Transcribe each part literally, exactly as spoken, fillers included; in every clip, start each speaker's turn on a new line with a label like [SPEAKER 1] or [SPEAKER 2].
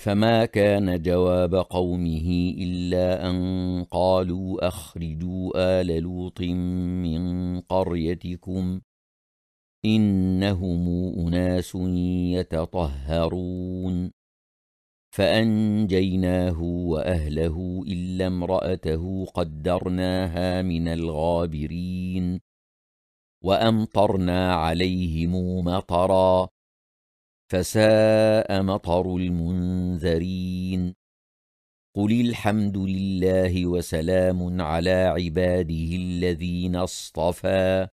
[SPEAKER 1] فما كان جواب قومه إلا أن قالوا أخرجوا آل لوط من قريتكم إنهم أناس يتطهرون فأنجيناه وأهله إلا امرأته قدرناها من الغابرين وأمطرنا عليهم مطرا فساء مطر المنذرين قل الحمد لله وسلام على عباده الذين اصطفى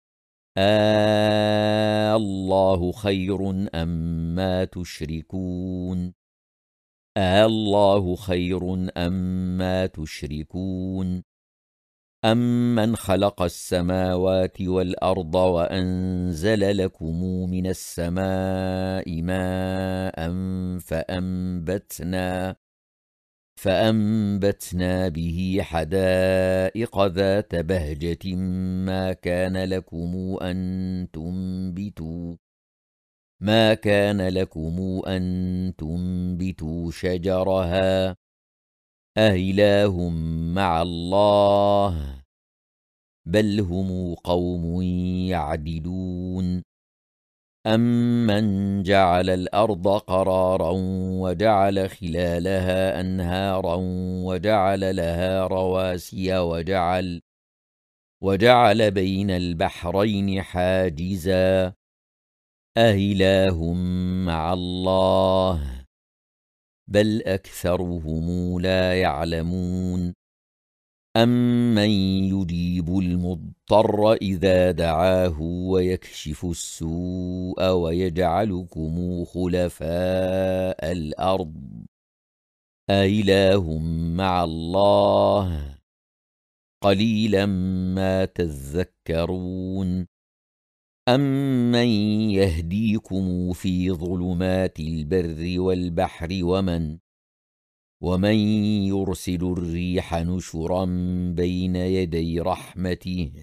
[SPEAKER 1] آه الله خير أما تشركون آه الله خير أما تشركون أمن خلق السماوات والأرض وأنزل لكم من السماء ماء فأنبتنا فأنبتنا به حدائق ذات بهجة ما كان لكم أن تنبتوا ما كان لكم أن تنبتوا شجرها أإله مع الله بل هم قوم يعدلون أمن جعل الأرض قرارا وجعل خلالها أنهارا وجعل لها رواسي وجعل وجعل بين البحرين حاجزا أإله مع الله بل أكثرهم لا يعلمون أمن يجيب المضطر إذا دعاه ويكشف السوء ويجعلكم خلفاء الأرض أإله مع الله قليلا ما تذكرون أمن يهديكم في ظلمات البر والبحر ومن ومن يرسل الريح نشرا بين يدي رحمته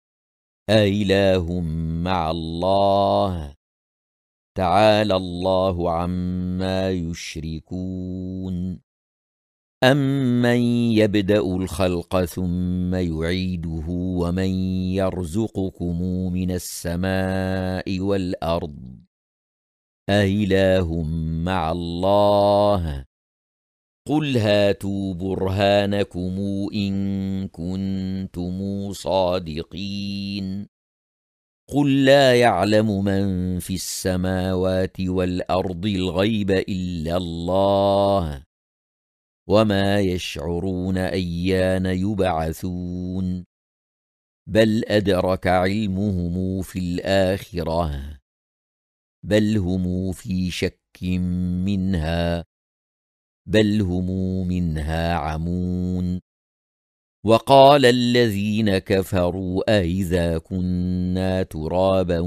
[SPEAKER 1] أإله مع الله تعالى الله عما يشركون أمن يبدأ الخلق ثم يعيده ومن يرزقكم من السماء والأرض أإله مع الله قل هاتوا برهانكم إن كنتم صادقين قل لا يعلم من في السماوات والأرض الغيب إلا الله وما يشعرون أيان يبعثون بل أدرك علمهم في الآخرة بل هم في شك منها بل هم منها عمون وقال الذين كفروا أإذا كنا ترابا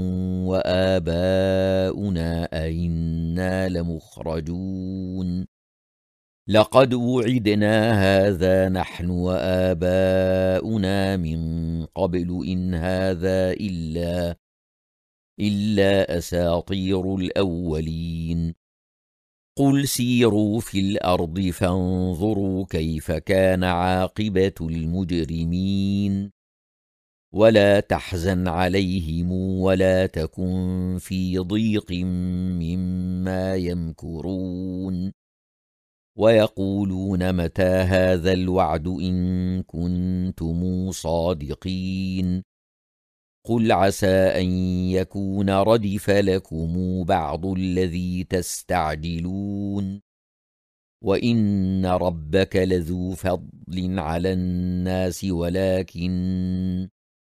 [SPEAKER 1] وآباؤنا أئنا لمخرجون لقد وعدنا هذا نحن وآباؤنا من قبل إن هذا إلا إلا أساطير الأولين قل سيروا في الأرض فانظروا كيف كان عاقبة المجرمين ولا تحزن عليهم ولا تكن في ضيق مما يمكرون ويقولون متى هذا الوعد إن كنتم صادقين قل عسى أن يكون ردف لكم بعض الذي تستعجلون وإن ربك لذو فضل على الناس ولكن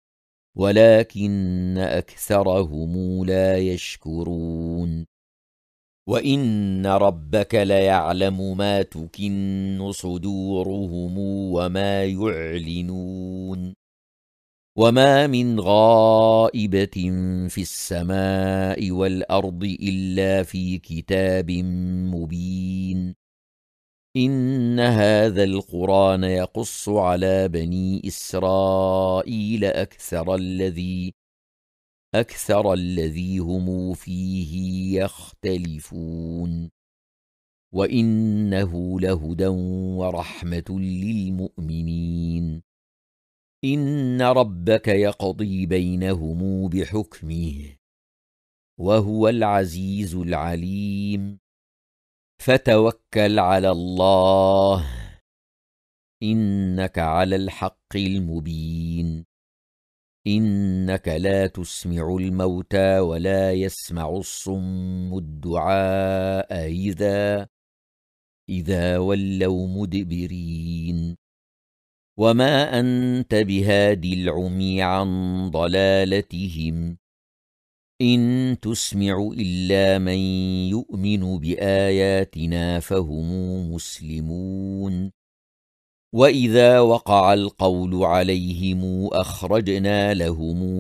[SPEAKER 1] ولكن أكثرهم لا يشكرون وإن ربك ليعلم ما تكن صدورهم وما يعلنون وما من غائبة في السماء والأرض إلا في كتاب مبين إن هذا القرآن يقص على بني إسرائيل أكثر الذي أكثر الذي هم فيه يختلفون وإنه لهدى ورحمة للمؤمنين. إن ربك يقضي بينهم بحكمه وهو العزيز العليم. فتوكل على الله إنك على الحق المبين. إنك لا تسمع الموتى ولا يسمع الصم الدعاء إذا إذا ولوا مدبرين. وما أنت بهاد العمي عن ضلالتهم إن تسمع إلا من يؤمن بآياتنا فهم مسلمون. وإذا وقع القول عليهم أخرجنا لهم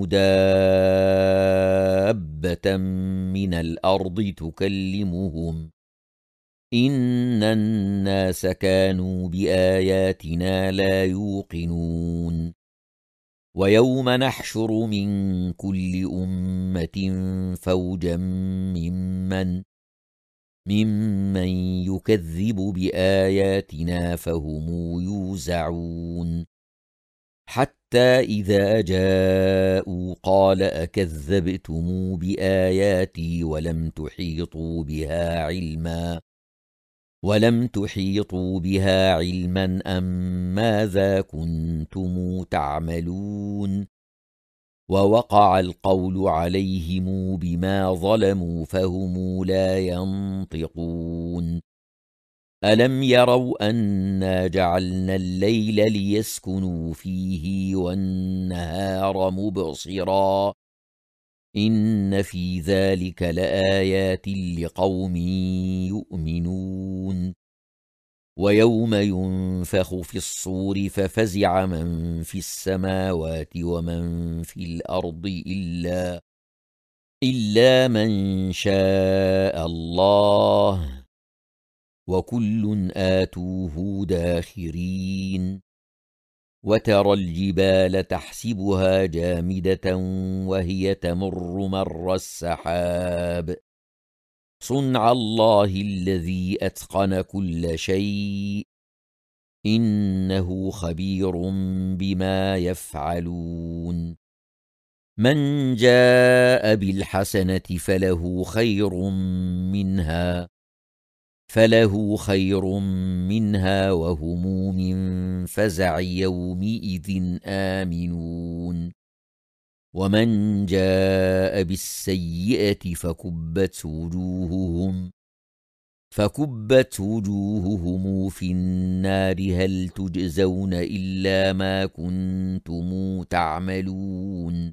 [SPEAKER 1] دابة من الأرض تكلمهم إن الناس كانوا بآياتنا لا يوقنون. ويوم نحشر من كل أمة فوجا ممن ممن يكذب بآياتنا فهم يوزعون. حتى إذا جاءوا قال أكذبتم بآياتي ولم تحيطوا بها علما ولم تحيطوا بها علما أم ماذا كنتم تعملون. ووقع القول عليهم بما ظلموا فهم لا ينطقون. ألم يروا أنا جعلنا الليل ليسكنوا فيه والنهار مبصرا إن في ذلك لآيات لقوم يؤمنون. ويوم ينفخ في الصور ففزع من في السماوات ومن في الأرض إلا إلا من شاء الله وكل آتوه داخرين. وترى الجبال تحسبها جامدة وهي تمر مر السحاب صنع الله الذي أتقن كل شيء إنه خبير بما يفعلون. من جاء بالحسنة فله خير منها فله خير منها وهم من فزع يومئذ آمنون. ومن جاء بالسيئة فكبت وجوههم فكبت وجوههم في النار هل تجزون إلا ما كنتم تعملون.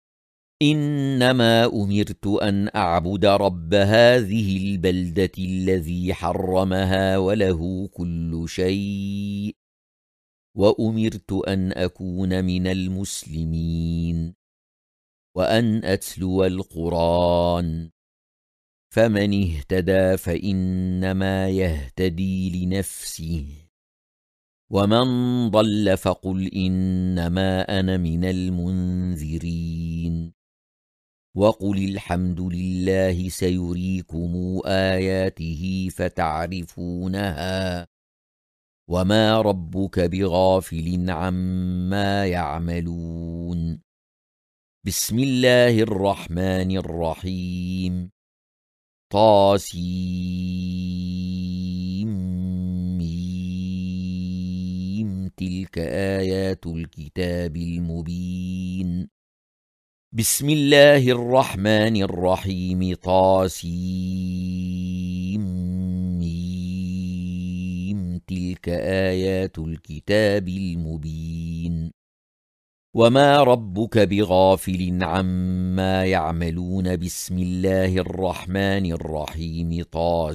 [SPEAKER 1] إنما أمرت أن أعبد رب هذه البلدة الذي حرمها وله كل شيء وأمرت أن أكون من المسلمين وأن أتلو القرآن فمن اهتدى فإنما يهتدي لنفسه ومن ضل فقل إنما أنا من المنذرين. وقل الحمد لله سيريكم آياته فتعرفونها وما ربك بغافل عما يعملون. بسم الله الرحمن الرحيم. طاسيم تلك آيات الكتاب المبين. بسم الله الرحمن الرحيم. طاسيم تلك آيات الكتاب المبين. وما ربك بغافل عما يعملون. بسم الله الرحمن الرحيم.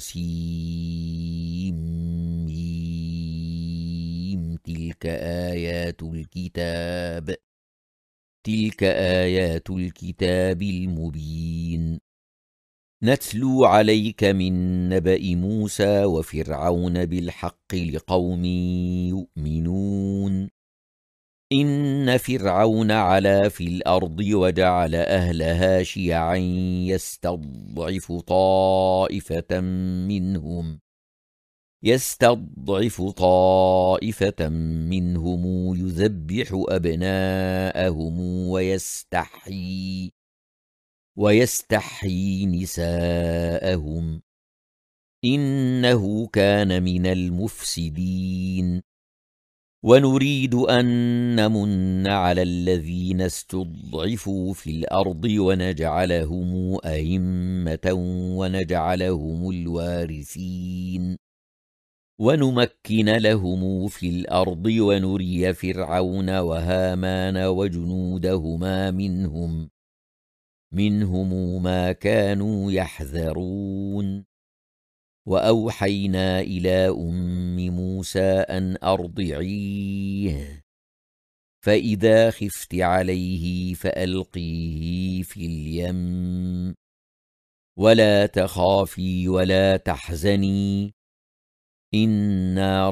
[SPEAKER 1] طاسيم تلك آيات الكتاب تلك آيات الكتاب المبين. نتلو عليك من نبأ موسى وفرعون بالحق لقوم يؤمنون. إن فرعون علا في الأرض وجعل أهلها شيعا يستضعف طائفة منهم يستضعف طائفة منهم يذبح أبناءهم ويستحيي ويستحيي نساءهم إنه كان من المفسدين. ونريد أن نمن على الذين استضعفوا في الأرض ونجعلهم أئمة ونجعلهم الوارثين ونمكن لهم في الأرض ونري فرعون وهامان وجنودهما منهم منهم ما كانوا يحذرون. وأوحينا إلى أم موسى أن أرضعيه فإذا خفت عليه فألقيه في اليم ولا تخافي ولا تحزني إنا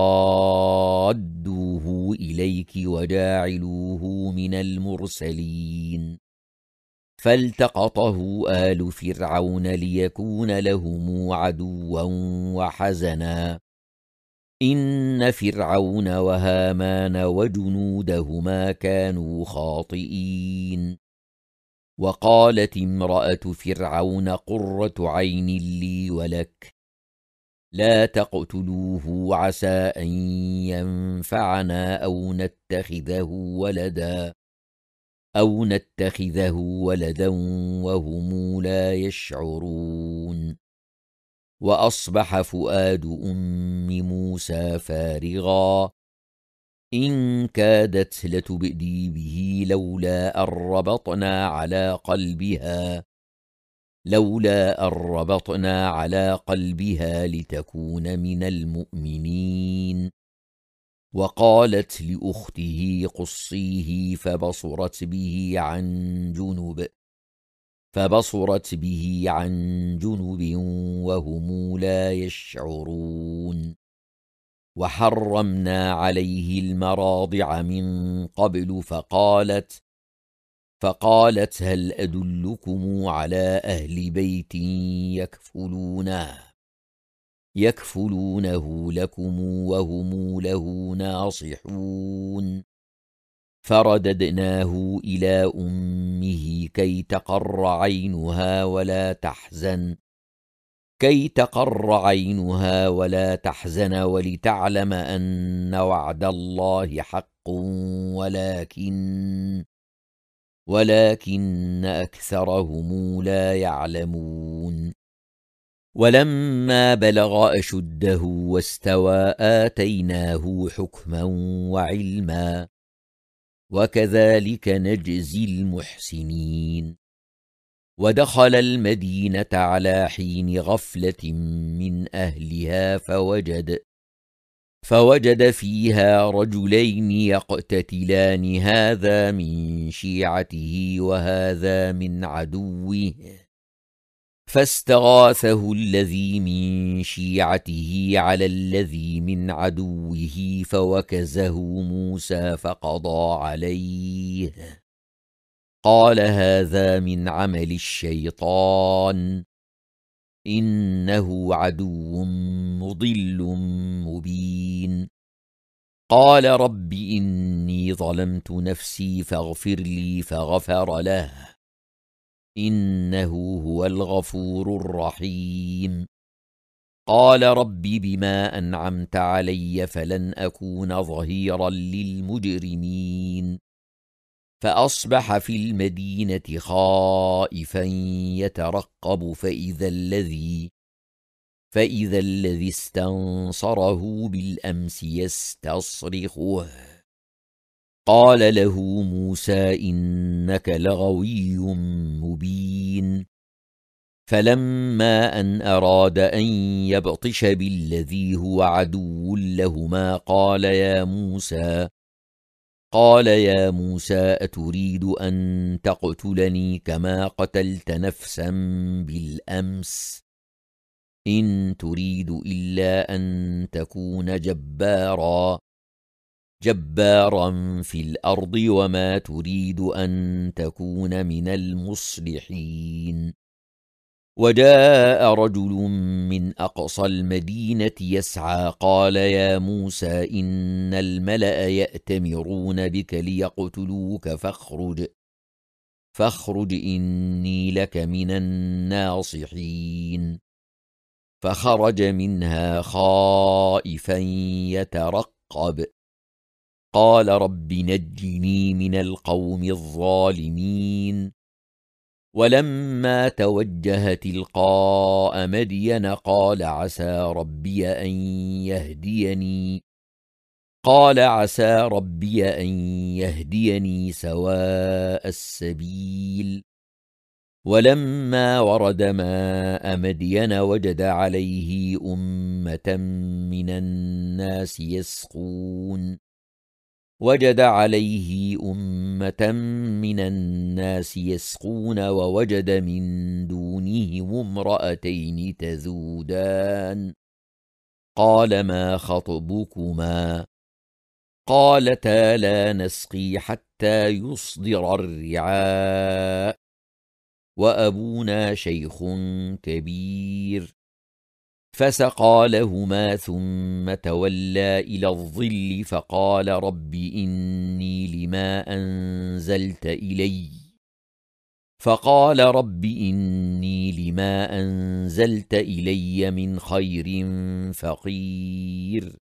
[SPEAKER 1] رادوه إليك وجاعلوه من المرسلين. فالتقطه آل فرعون ليكون لهم عدوا وحزنا إن فرعون وهامان وجنودهما كانوا خاطئين. وقالت امرأة فرعون قرة عين لي ولك لا تقتلوه عسى أن ينفعنا أو نتخذه ولدا أو نتخذه ولدا وهم لا يشعرون. وأصبح فؤاد أم موسى فارغا إن كادت لتبدي به لولا أن ربطنا على قلبها لولا أن ربطنا على قلبها لتكون من المؤمنين. وقالت لأخته قصيه فبصرت به عن جنب فبصرت به عن جنب وهم لا يشعرون. وحرمنا عليه المراضع من قبل فقالت فقالت هل أدلكم على أهل بيت يكفلونه يكفلونه لكم وهم له ناصحون. فرددناه إلى أمه كي تقر عينها ولا تحزن كي تقر عينها ولا تحزن ولتعلم أن وعد الله حق ولكن ولكن أكثرهم لا يعلمون. ولما بلغ أشده واستوى آتيناه حكما وعلما وكذلك نجزي المحسنين. ودخل المدينة على حين غفلة من أهلها فوجد فوجد فيها رجلين يقتتلان هذا من شيعته وهذا من عدوه فاستغاثه الذي من شيعته على الذي من عدوه فوكزه موسى فقضى عليه قال هذا من عمل الشيطان إنه عدو مضل مبين. قال رب إني ظلمت نفسي فاغفر لي فغفر له إنه هو الغفور الرحيم. قال رب بما أنعمت علي فلن أكون ظهيرا للمجرمين. فأصبح في المدينة خائفا يترقب فإذا الذي فإذا الذي استنصره بالأمس يستصرخه قال له موسى إنك لغوي مبين. فلما أن أراد أن يبطش بالذي هو عدو لهما قال يا موسى قال يا موسى أتريد أن تقتلني كما قتلت نفسا بالأمس إن تريد إلا أن تكون جبارا جبارا في الأرض وما تريد أن تكون من المصلحين. وجاء رجل من أقصى المدينة يسعى قال يا موسى إن الملأ يأتمرون بك ليقتلوك فاخرج فاخرج إني لك من الناصحين. فخرج منها خائفا يترقب قال رب نجني من القوم الظالمين. ولما توجه تلقاء مدين قال عسى ربي أن يهديني قال عسى ربي أن يهديني سواء السبيل. ولما ورد ماء مدين وجد عليه أمة من الناس يسقون وجد عليه أمة من الناس يسقون ووجد من دونهم امرأتين تذودان قال ما خطبكما قالتا لا نسقي حتى يصدر الرعاء وأبونا شيخ كبير. فسقى لهما ثم تولى إلى الظل فقال رب إني لما أنزلت إلي فقال رب إني لما أنزلت إلي من خير فقير.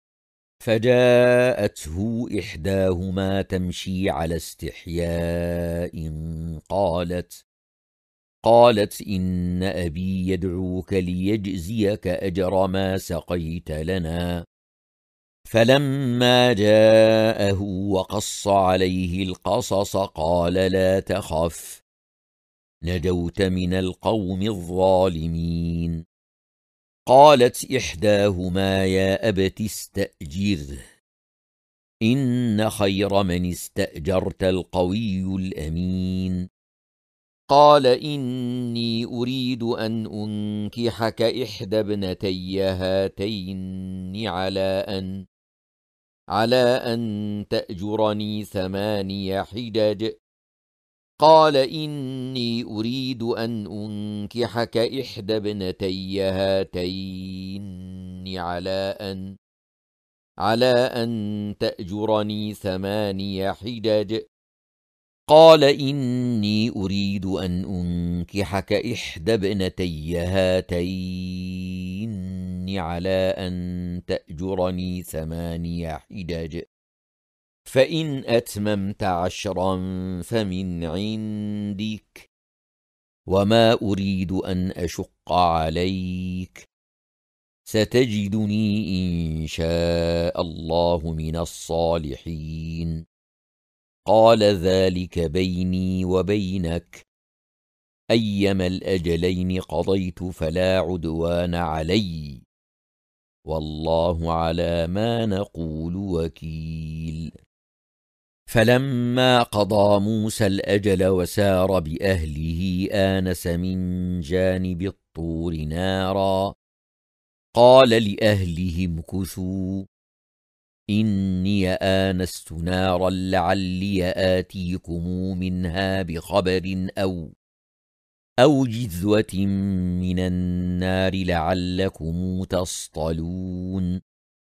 [SPEAKER 1] فجاءته إحداهما تمشي على استحياء قالت قالت إن أبي يدعوك ليجزيك أجر ما سقيت لنا. فلما جاءه وقص عليه القصص قال لا تخف نجوت من القوم الظالمين. قالت إحداهما يا أبت استأجره إن خير من استأجرت القوي الأمين. قال إني أريد أن أنكحك إحدى ابنتي هاتين على أن على أن تأجرني ثماني حجج. قال إني أريد أن أنكحك إحدى ابنتي هاتين على أن على أن تأجرني ثماني حجج. قال إني أريد أن أنكحك إحدى ابنتي هاتين على أن تأجرني ثماني حجج فإن أتممت عشرا فمن عندك وما أريد أن أشق عليك ستجدني إن شاء الله من الصالحين. قال ذلك بيني وبينك أيما الأجلين قضيت فلا عدوان علي والله على ما نقول وكيل. فلما قضى موسى الأجل وسار بأهله آنس من جانب الطور نارا قال لأهلهم امكثوا إني آنست نارا لعلي آتيكم منها بخبر أو أو جذوة من النار لعلكم تصطلون.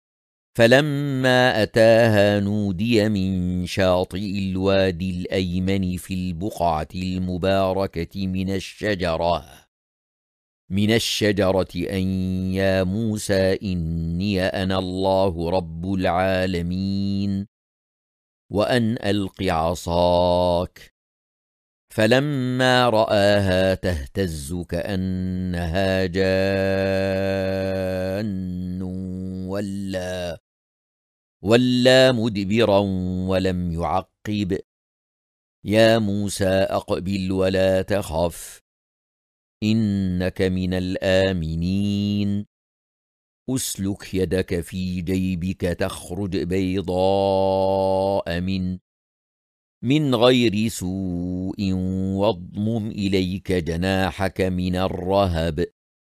[SPEAKER 1] فلما أتاها نودي من شاطئ الوادي الأيمن في البقعة المباركة من الشجرة من الشجرة أن يا موسى إني أنا الله رب العالمين وأن ألق عصاك. فلما رآها تهتز كأنها جان ولا ولا مدبرا ولم يعقب. يا موسى أقبل ولا تخف إنك من الآمنين. أسلك يدك في جيبك تخرج بيضاء من من غير سوء واضمم إليك جناحك من الرهب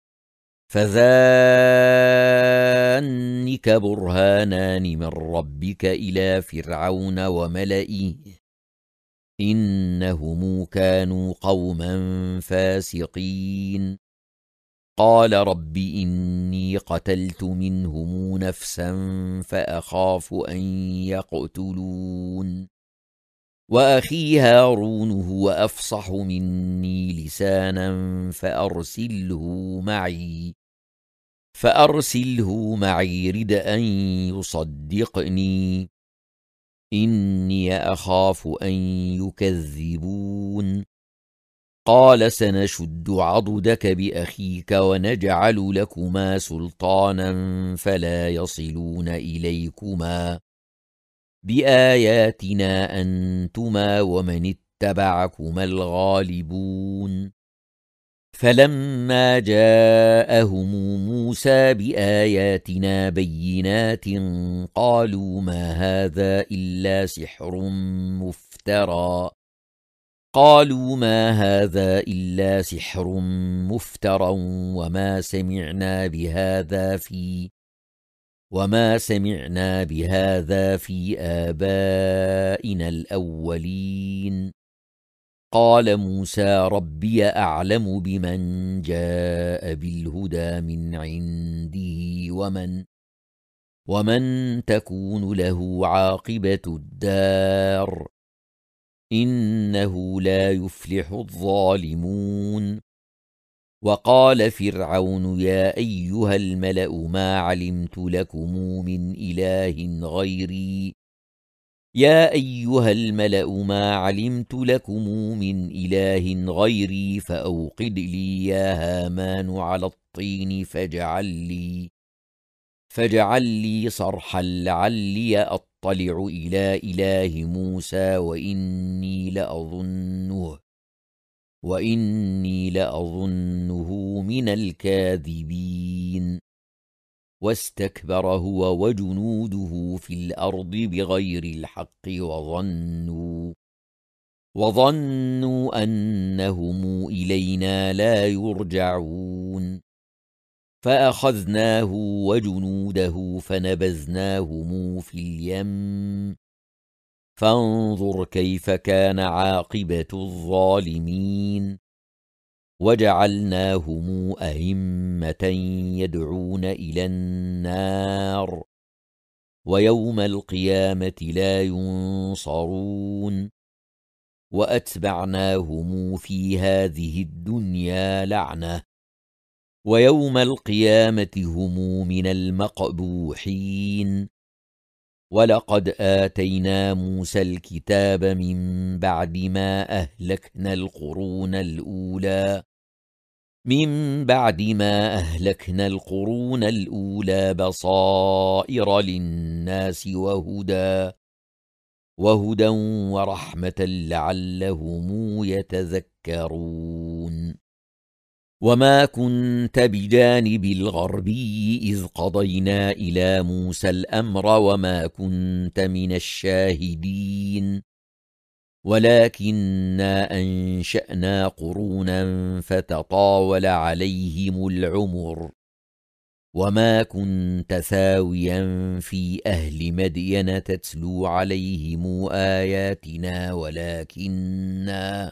[SPEAKER 1] فذانك برهانان من ربك إلى فرعون وملئه إنهم كانوا قوما فاسقين. قال رب إني قتلت منهم نفسا فأخاف أن يقتلون وأخي هارون هو أفصح مني لسانا فأرسله معي فأرسله معي رد أن يصدقني إني أخاف أن يكذبون قال سنشد عضدك بأخيك ونجعل لكما سلطانا فلا يصلون إليكما بآياتنا أنتما ومن اتبعكما الغالبون فلما جاءهم موسى بآياتنا بينات قالوا ما هذا إلا سحر مفترى قالوا ما هذا إلا سحر مفترى وما سمعنا بهذا في وما سمعنا بهذا في آبائنا الأولين قال موسى ربي أعلم بمن جاء بالهدى من عنده ومن ومن تكون له عاقبة الدار إنه لا يفلح الظالمون وقال فرعون يا أيها الملأ ما علمت لكم من إله غيري يا أيها الملأ ما علمت لكم من إله غيري فأوقد لي يا هامان على الطين فاجعل لي فاجعل لي صرحا لعلي أطلع إلى إله موسى وإني لأظنه وإني لأظنه من الكاذبين واستكبر هو وجنوده في الأرض بغير الحق وظنوا وظنوا أنهم إلينا لا يرجعون فأخذناه وجنوده فنبذناهم في اليم فانظر كيف كان عاقبة الظالمين وجعلناهم أئمة يدعون إلى النار ويوم القيامة لا ينصرون وأتبعناهم في هذه الدنيا لعنة ويوم القيامة هم من المقبوحين ولقد آتينا موسى الكتاب من بعد ما أهلكنا القرون الأولى من بعد ما أهلكنا القرون الأولى بصائر للناس وهدى وهدى ورحمة لعلهم يتذكرون وما كنت بجانب الغربي إذ قضينا إلى موسى الأمر وما كنت من الشاهدين ولكننا أنشأنا قرونا فتطاول عليهم العمر وما كنت ثاويا في أهل مدين تتلو عليهم آياتنا ولكننا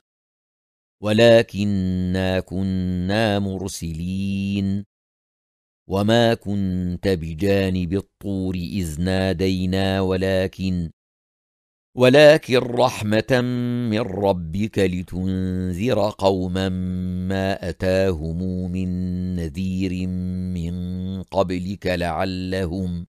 [SPEAKER 1] ولكننا كنا مرسلين وما كنت بجانب الطور إذ نادينا ولكن ولكن رحمة من ربك لتنذر قوما ما أتاهم من نذير من قبلك لعلهم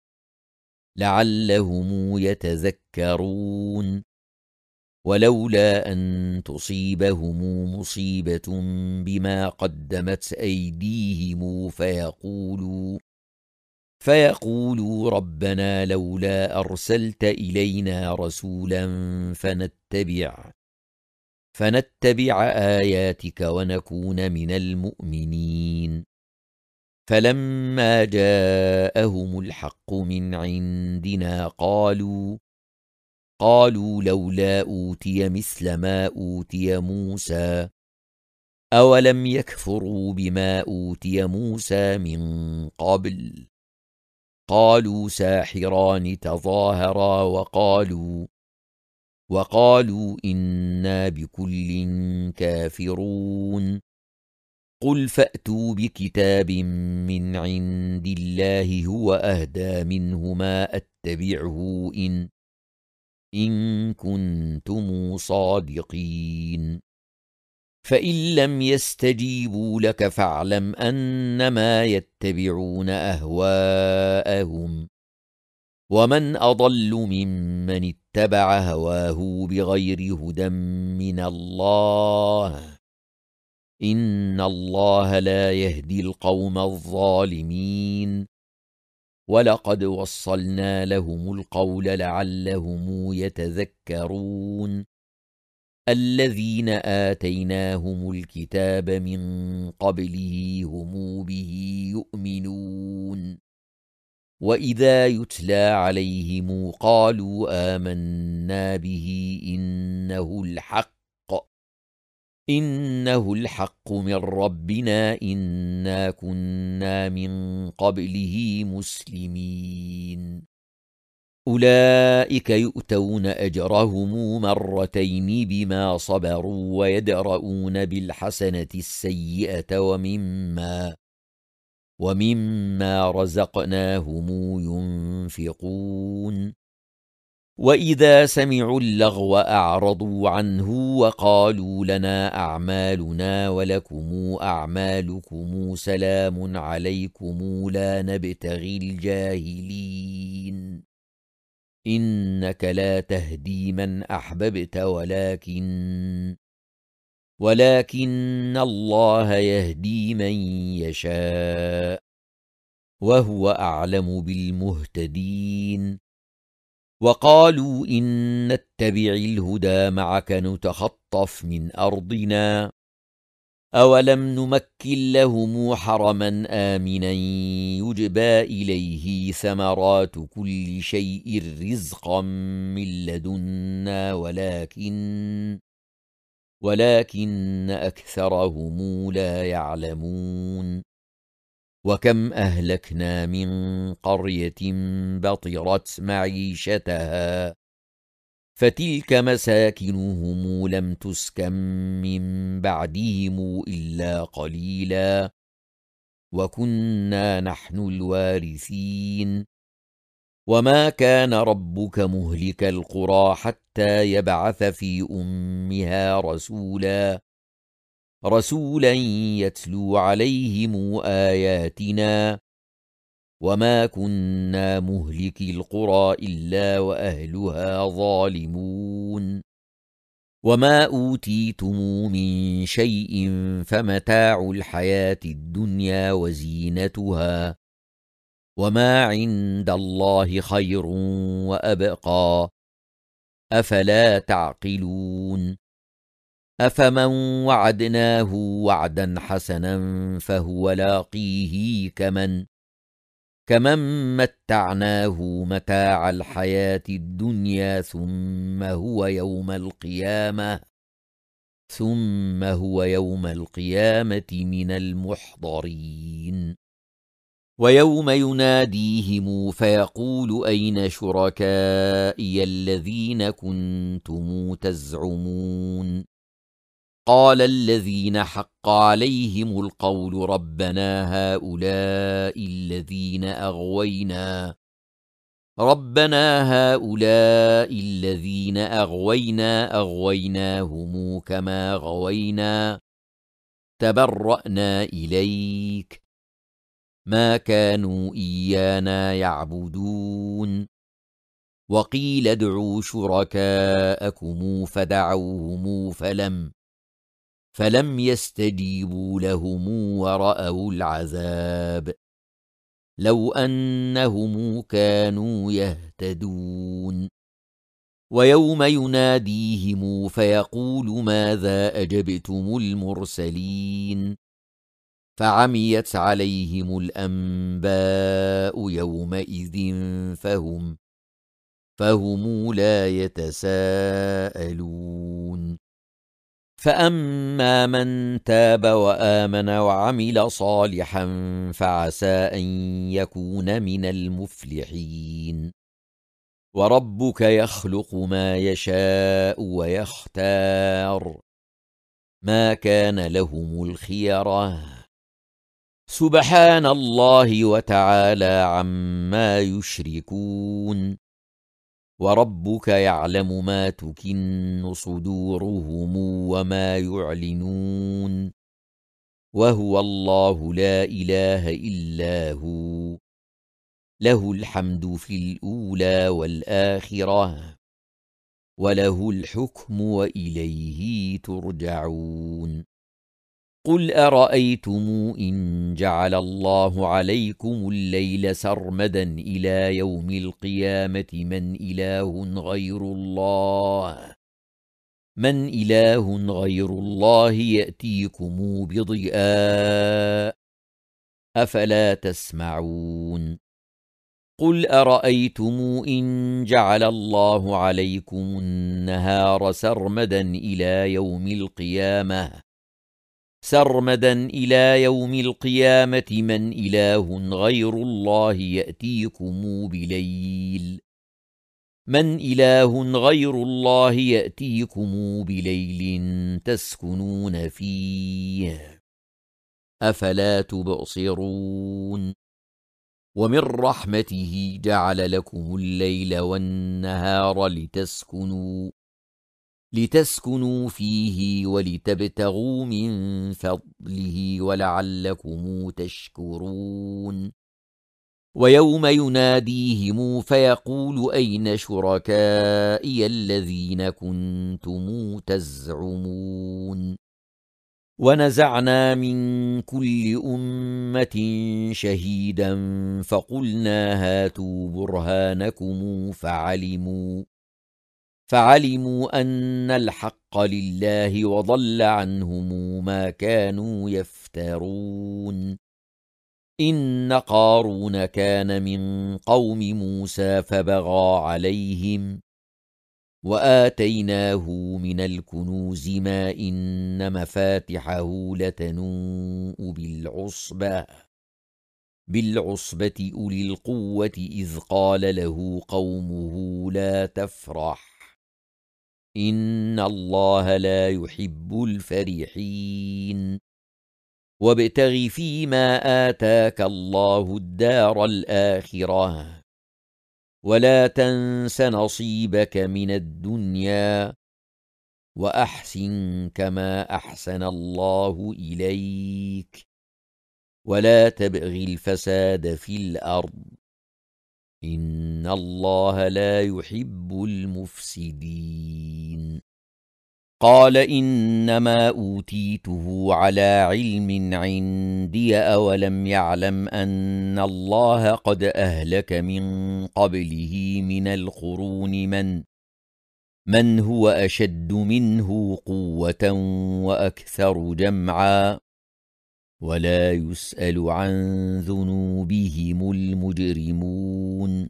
[SPEAKER 1] لعلهم يتذكرون ولولا أن تصيبهم مصيبة بما قدمت أيديهم فيقولوا فيقولوا ربنا لولا أرسلت إلينا رسولا فنتبع فنتبع آياتك ونكون من المؤمنين فلما جاءهم الحق من عندنا قالوا قالوا لولا أوتي مثل ما أوتي موسى أولم يكفروا بما أوتي موسى من قبل قالوا ساحران تظاهرا وقالوا وقالوا إنا بكل كافرون قل فأتوا بكتاب من عند الله هو أهدى منه ما أتبعه إن إن كنتم صادقين فإن لم يستجيبوا لك فاعلم أنما يتبعون أهواءهم ومن أضل ممن اتبع هواه بغير هدى من الله إن الله لا يهدي القوم الظالمين ولقد وصلنا لهم القول لعلهم يتذكرون الذين آتيناهم الكتاب من قبله هم به يؤمنون وإذا يتلى عليهم قالوا آمنا به إنه الحق إنه الحق من ربنا إنا كنا من قبله مسلمين أولئك يؤتون أجرهم مرتين بما صبروا ويدرؤون بالحسنة السيئة ومما ومما رزقناهم ينفقون وإذا سمعوا اللغو أعرضوا عنه وقالوا لنا أعمالنا ولكم أعمالكم سلام عليكم لا نبتغي الجاهلين إنك لا تهدي من أحببت ولكن ولكن الله يهدي من يشاء وهو أعلم بالمهتدين وقالوا إن نتبع الهدى معك نتخطف من أرضنا أولم نمكن لهم حرما آمنا يجبى إليه ثمرات كل شيء رزقا من لدنا ولكن ولكن أكثرهم لا يعلمون وكم أهلكنا من قرية بطرت معيشتها فتلك مساكنهم لم تسكن من بعدهم إلا قليلا وكنا نحن الوارثين وما كان ربك مهلك القرى حتى يبعث في أمها رسولا رسولا يتلو عليهم آياتنا وما كنا مهلكي القرى إلا وأهلها ظالمون وما أوتيتم من شيء فمتاع الحياة الدنيا وزينتها وما عند الله خير وأبقى أفلا تعقلون أفمن وعدناه وعدا حسنا فهو لاقيه كمن كمن متعناه متاع الحياة الدنيا ثم هو يوم القيامة ثم هو يوم القيامة من المحضرين ويوم يناديهم فيقول أين شركائي الذين كنتم تزعمون قال الذين حق عليهم القول ربنا هؤلاء الذين أغوينا ربنا هؤلاء الذين أغوينا أغويناهم كما غوينا تبرأنا إليك ما كانوا إيانا يعبدون وقيل ادعوا شركاءكم فدعوهم فلم فلم يستجيبوا لهم ورأوا العذاب لو أنهم كانوا يهتدون ويوم يناديهم فيقول ماذا أجبتم المرسلين فعميت عليهم الأنباء يومئذ فهم فهم لا يتساءلون فأما من تاب وآمن وعمل صالحا فعسى أن يكون من المفلحين وربك يخلق ما يشاء ويختار ما كان لهم الخيرة. سبحان الله وتعالى عما يشركون. وربك يعلم ما تكن صدورهم وما يعلنون. وهو الله لا إله إلا هو، له الحمد في الأولى والآخرة، وله الحكم وإليه ترجعون. قل أرأيتم إن جعل الله عليكم الليل سرمدا إلى يوم القيامة من إله غير الله من إله غير الله يأتيكم بضياء أفلا تسمعون. قل أرأيتم إن جعل الله عليكم النهار سرمدا إلى يوم القيامة سرمدا إلى يوم القيامة من إله غير الله يأتيكم بليل من إله غير الله يأتيكم بليل تسكنون فيه أفلا تبصرون. ومن رحمته جعل لكم الليل والنهار لتسكنوا لتسكنوا فيه ولتبتغوا من فضله ولعلكم تشكرون. ويوم يناديهم فيقول أين شركائي الذين كنتم تزعمون. ونزعنا من كل أمة شهيدا فقلنا هاتوا برهانكم فعلموا فعلموا أن الحق لله وضل عنهم ما كانوا يفترون. إن قارون كان من قوم موسى فبغى عليهم وآتيناه من الكنوز ما إن مفاتحه لتنوء بالعصبة بالعصبة أولي القوة إذ قال له قومه لا تفرح إن الله لا يحب الفرحين. وابتغ فيما آتاك الله الدار الآخرة ولا تنس نصيبك من الدنيا وأحسن كما أحسن الله إليك ولا تبغ الفساد في الأرض إن الله لا يحب المفسدين. قال إنما أوتيته على علم عندي أولم يعلم أن الله قد أهلك من قبله من القرون من من هو أشد منه قوة وأكثر جمعا ولا يسأل عن ذنوبهم المجرمون.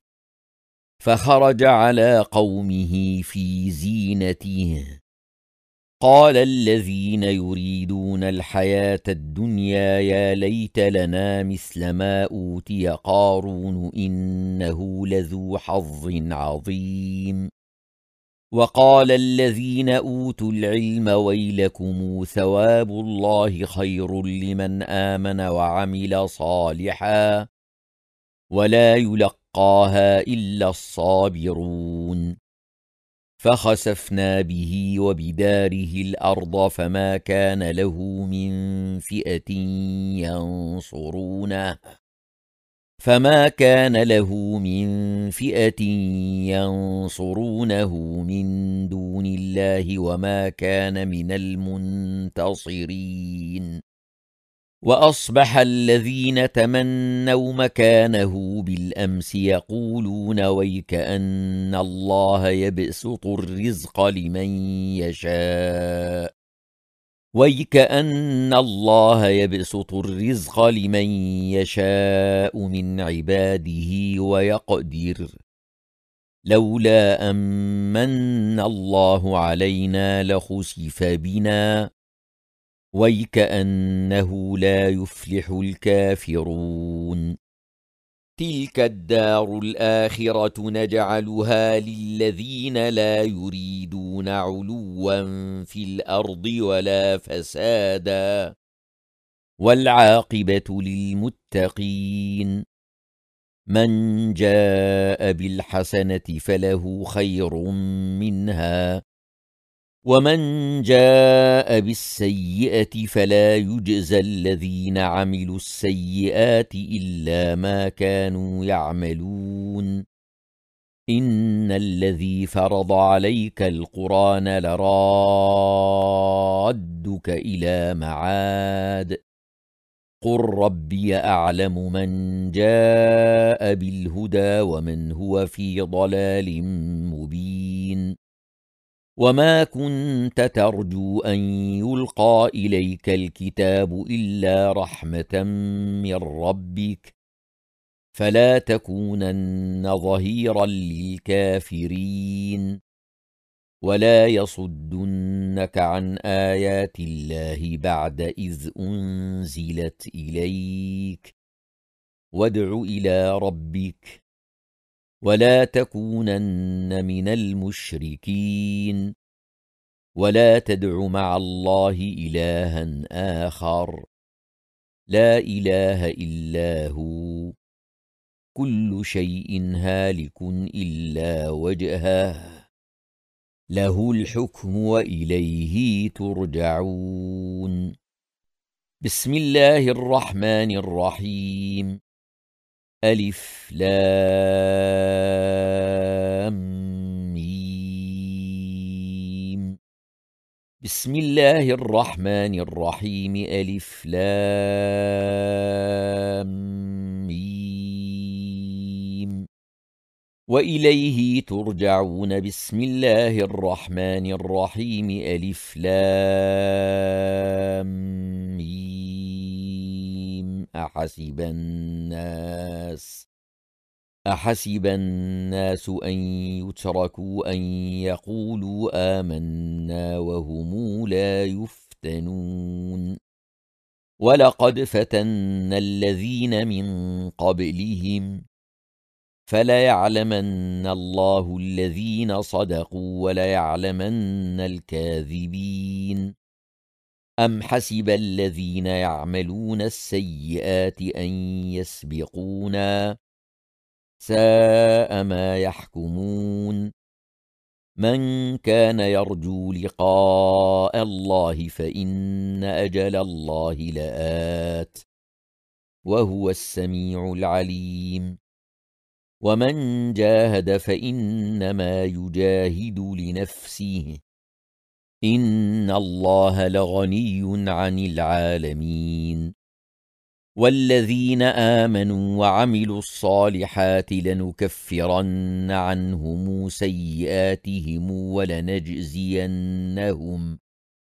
[SPEAKER 1] فخرج على قومه في زينته قال الذين يريدون الحياة الدنيا يا ليت لنا مثل ما أوتي قارون إنه لذو حظ عظيم. وقال الذين أوتوا العلم ويلكم ثواب الله خير لمن آمن وعمل صالحا ولا يلقاها إلا الصابرون. فخسفنا به وبداره الأرض فما كان له من فئة ينصرونه فما كان له من فئة ينصرونه من دون الله وما كان من المنتصرين. وأصبح الذين تمنوا مكانه بالأمس يقولون ويك أن الله يبسط الرزق لمن يشاء ويك أن الله يبسط الرزق لمن يشاء من عباده ويقدر لولا أمن الله علينا لخسف بنا ويك أنه لا يفلح الكافرون. تلك الدار الآخرة نجعلها للذين لا يريدون علوا في الأرض ولا فسادا والعاقبة للمتقين من جاء بالحسنة فله خير منها ومن جاء بالسيئة فلا يجزى الذين عملوا السيئات إلا ما كانوا يعملون إن الذي فرض عليك القرآن لرادك إلى معاد قل ربي أعلم من جاء بالهدى ومن هو في ضلال مبين وما كنت ترجو أن يلقى إليك الكتاب إلا رحمة من ربك فلا تكونن ظهيرا للكافرين ولا يصدنك عن آيات الله بعد إذ أنزلت إليك وادع إلى ربك ولا تكونن من المشركين ولا تدع مع الله إلها آخر لا إله إلا هو كل شيء هالك إلا وجهه له الحكم وإليه ترجعون بسم الله الرحمن الرحيم ألف لام ميم بسم الله الرحمن الرحيم ألف لام ميم وإليه ترجعون بسم الله الرحمن الرحيم ألف لام ميم أحسب الناس أحسب الناس أن يتركوا أن يقولوا آمنا وهم لا يفتنون ولقد فتنا الذين من قبلهم فليعلمن الله الذين صدقوا وليعلمن الكاذبين أم حسب الذين يعملون السيئات أن يسبقونا ساء ما يحكمون من كان يرجو لقاء الله فإن أجل الله لآت وهو السميع العليم ومن جاهد فإنما يجاهد لنفسه إن الله لغني عن العالمين والذين آمنوا وعملوا الصالحات لنكفرن عنهم سيئاتهم ولنجزينهم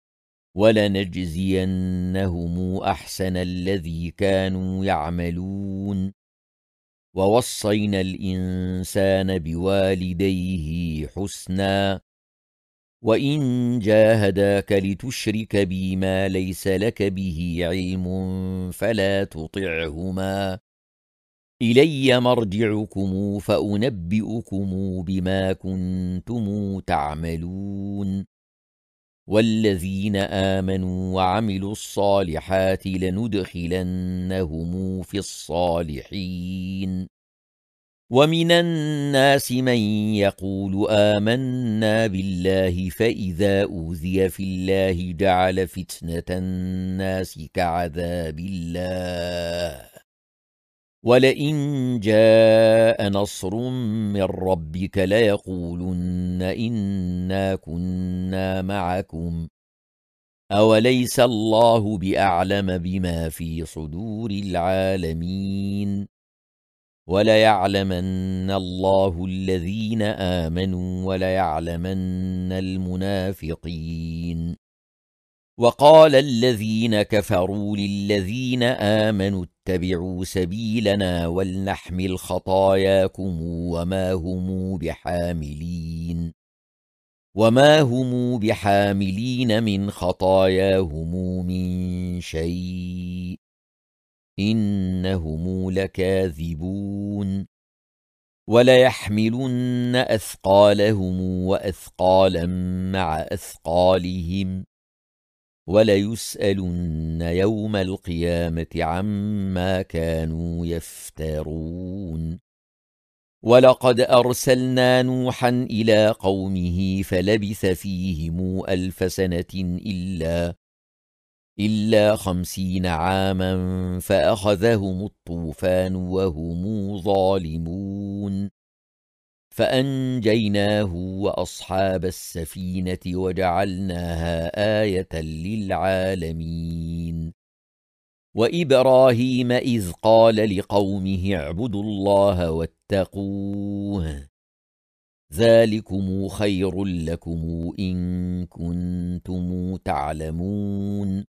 [SPEAKER 1] ولنجزينهم أحسن الذي كانوا يعملون ووصينا الإنسان بوالديه حسنا وإن جاهداك لتشرك بي ما ليس لك به علم فلا تطعهما إلي مرجعكم فأنبئكم بما كنتم تعملون والذين آمنوا وعملوا الصالحات لندخلنهم في الصالحين ومن الناس من يقول آمنا بالله فإذا أوذي في الله جعل فتنة الناس كعذاب الله ولئن جاء نصر من ربك ليقولن إنا كنا معكم أوليس الله بأعلم بما في صدور العالمين وليعلمن الله الذين آمنوا وليعلمن المنافقين وقال الذين كفروا للذين آمنوا اتبعوا سبيلنا ولنحمل خطاياكم وما هم بحاملين وما هم بحاملين من خطاياهم من شيء إنهم لكاذبون وليحملن أثقالهم وأثقالا مع أثقالهم وليسألن يوم القيامة عما كانوا يفترون ولقد أرسلنا نوحا إلى قومه فلبث فيهم ألف سنة إلا إلا خمسين عاما فأخذهم الطوفان وهم ظالمون فأنجيناه وأصحاب السفينة وجعلناها آية للعالمين وإبراهيم إذ قال لقومه اعبدوا الله واتقوه ذلكم خير لكم إن كنتم تعلمون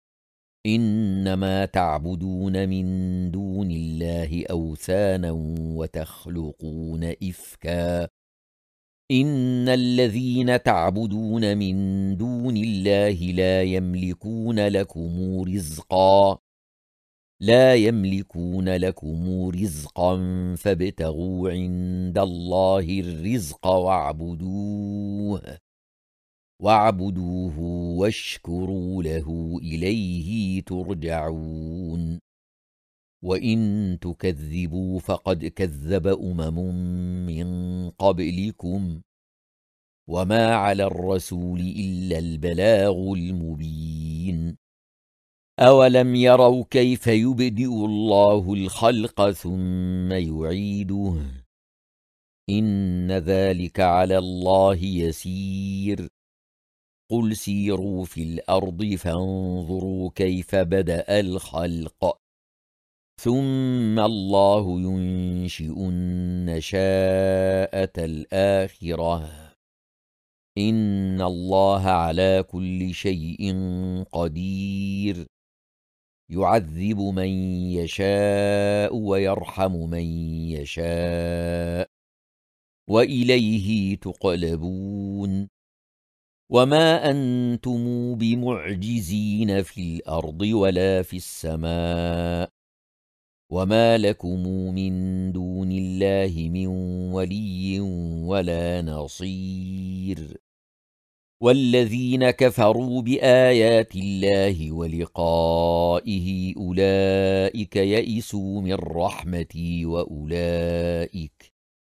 [SPEAKER 1] إنما تعبدون من دون الله أوثانا وتخلقون إفكا إن الذين تعبدون من دون الله لا يملكون لكم رزقا لا يملكون لكم رزقا فابتغوا عند الله الرزق واعبدوه واعبدوه واشكروا له إليه ترجعون وإن تكذبوا فقد كذب أمم من قبلكم وما على الرسول إلا البلاغ المبين أولم يروا كيف يبدئ الله الخلق ثم يعيده إن ذلك على الله يسير قل سيروا في الأرض فانظروا كيف بدأ الخلق ثم الله ينشئ النشاءة الآخرة إن الله على كل شيء قدير يعذب من يشاء ويرحم من يشاء وإليه تقلبون وما أنتم بمعجزين في الأرض ولا في السماء وما لكم من دون الله من ولي ولا نصير والذين كفروا بآيات الله ولقائه أولئك يئسوا من رحمتي وأولئك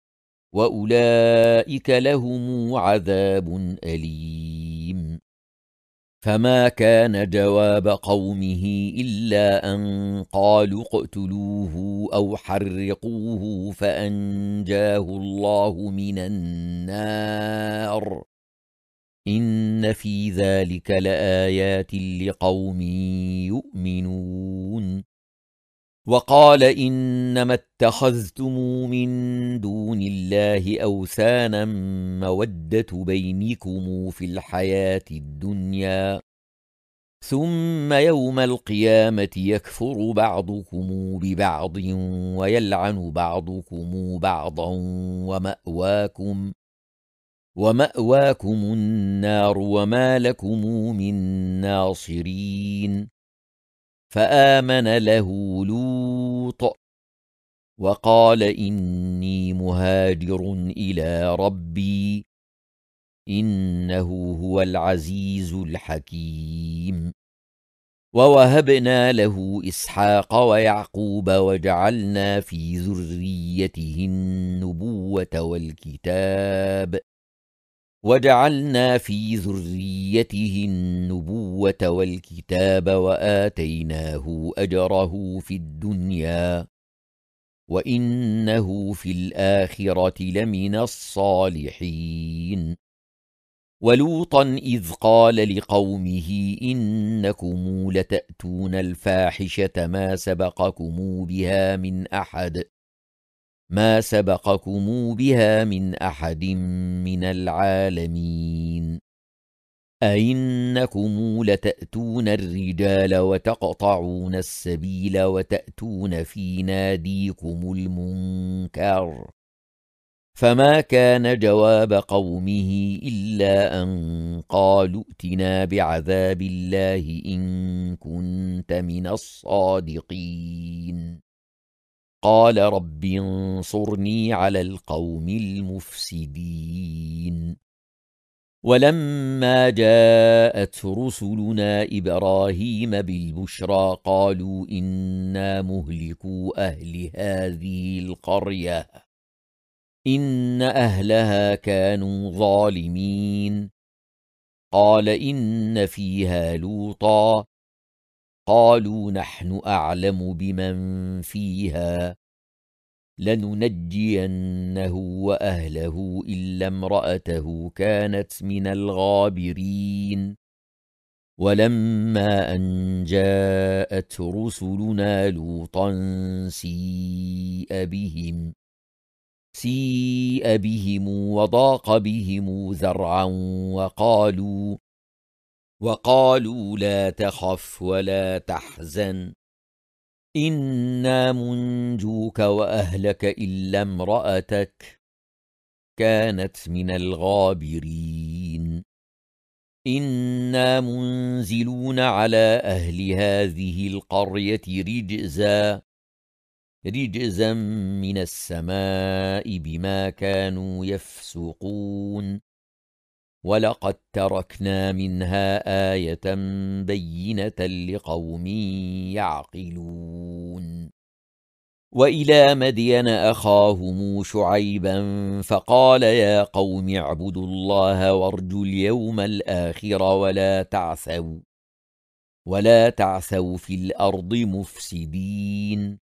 [SPEAKER 1] وأولئك لهم عذاب أليم فما كان جواب قومه إلا أن قالوا اقتلوه أو حرقوه فأنجاه الله من النار إن في ذلك لآيات لقوم يؤمنون وقال إنما اتخذتم من دون الله أوثانا مودة بينكم في الحياة الدنيا ثم يوم القيامة يكفر بعضكم ببعض ويلعن بعضكم بعضا ومأواكم ومأواكم النار وما لكم من ناصرين فآمن له لوط وقال إني مهاجر إلى ربي إنه هو العزيز الحكيم ووهبنا له إسحاق ويعقوب وجعلنا في ذريته النبوة والكتاب وجعلنا في ذريته النبوة والكتاب وآتيناه أجره في الدنيا وإنه في الآخرة لمن الصالحين ولوطا إذ قال لقومه إنكم لتأتون الفاحشة ما سبقكم بها من أحد ما سبقكم بها من أحد من العالمين أئنكم لتأتون الرجال وتقطعون السبيل وتأتون في ناديكم المنكر فما كان جواب قومه إلا أن قالوا ائتنا بعذاب الله إن كنت من الصادقين قال رب انصرني على القوم المفسدين ولما جاءت رسلنا إبراهيم بالبشرى قالوا إنا مهلكو أهل هذه القرية إن أهلها كانوا ظالمين قال إن فيها لوطا قالوا نحن أعلم بمن فيها لننجينه وأهله إلا امرأته كانت من الغابرين ولما أن جاءت رسلنا لوطا سيء بهم سيء بهم وضاق بهم ذرعا وقالوا وقالوا لا تخف ولا تحزن إنا منجوك وأهلك إلا امرأتك كانت من الغابرين إنا منزلون على أهل هذه القرية رجزا رجزا من السماء بما كانوا يفسقون ولقد تركنا منها آية بينة لقوم يعقلون وإلى مدين أخاهم شعيبا فقال يا قوم اعبدوا الله وارجوا اليوم الآخر ولا تعثوا ولا تعثوا في الأرض مفسدين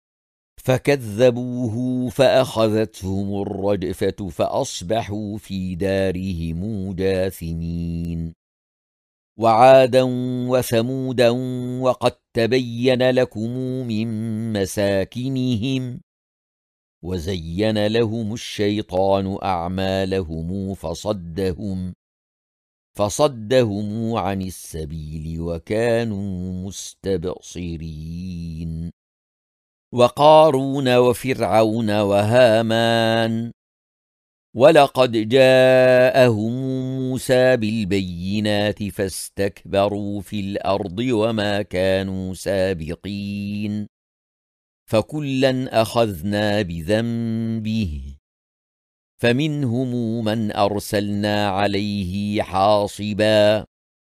[SPEAKER 1] فكذبوه فأخذتهم الرجفة فأصبحوا في دارهم جاثمين وعادا وثمودا وقد تبين لكم من مساكنهم وزين لهم الشيطان أعمالهم فصدهم فصدهم عن السبيل وكانوا مستبصرين وقارون وفرعون وهامان ولقد جاءهم موسى بالبينات فاستكبروا في الأرض وما كانوا سابقين فكلا أخذنا بذنبه فمنهم من أرسلنا عليه حاصبا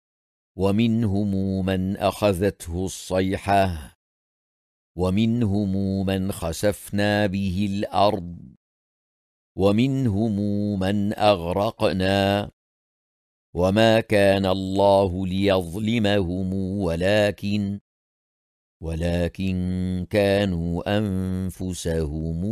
[SPEAKER 1] ومنهم من أخذته الصيحة ومنهم من خسفنا به الأرض ومنهم من أغرقنا وما كان الله ليظلمهم ولكن ولكن كانوا أنفسهم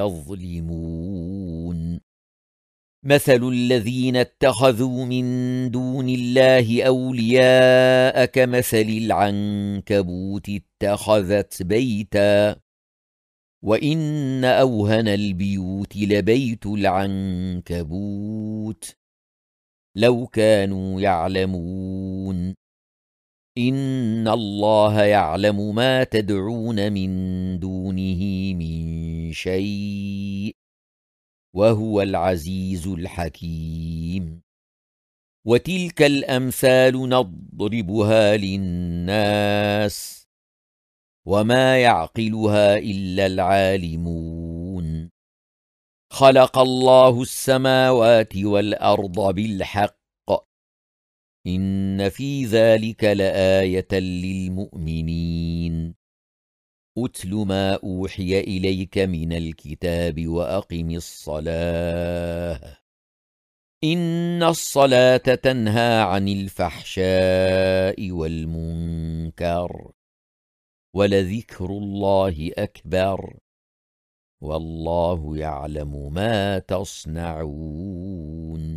[SPEAKER 1] يظلمون مثل الذين اتخذوا من دون الله أولياء كمثل العنكبوت اتخذت بيتا وإن أوهن البيوت لبيت العنكبوت لو كانوا يعلمون إن الله يعلم ما تدعون من دونه من شيء وهو العزيز الحكيم وتلك الأمثال نضربها للناس وما يعقلها إلا العالمون خلق الله السماوات والأرض بالحق إن في ذلك لآية للمؤمنين أتل ما أوحي إليك من الكتاب وأقم الصلاة إن الصلاة تنهى عن الفحشاء والمنكر ولذكر الله أكبر والله يعلم ما تصنعون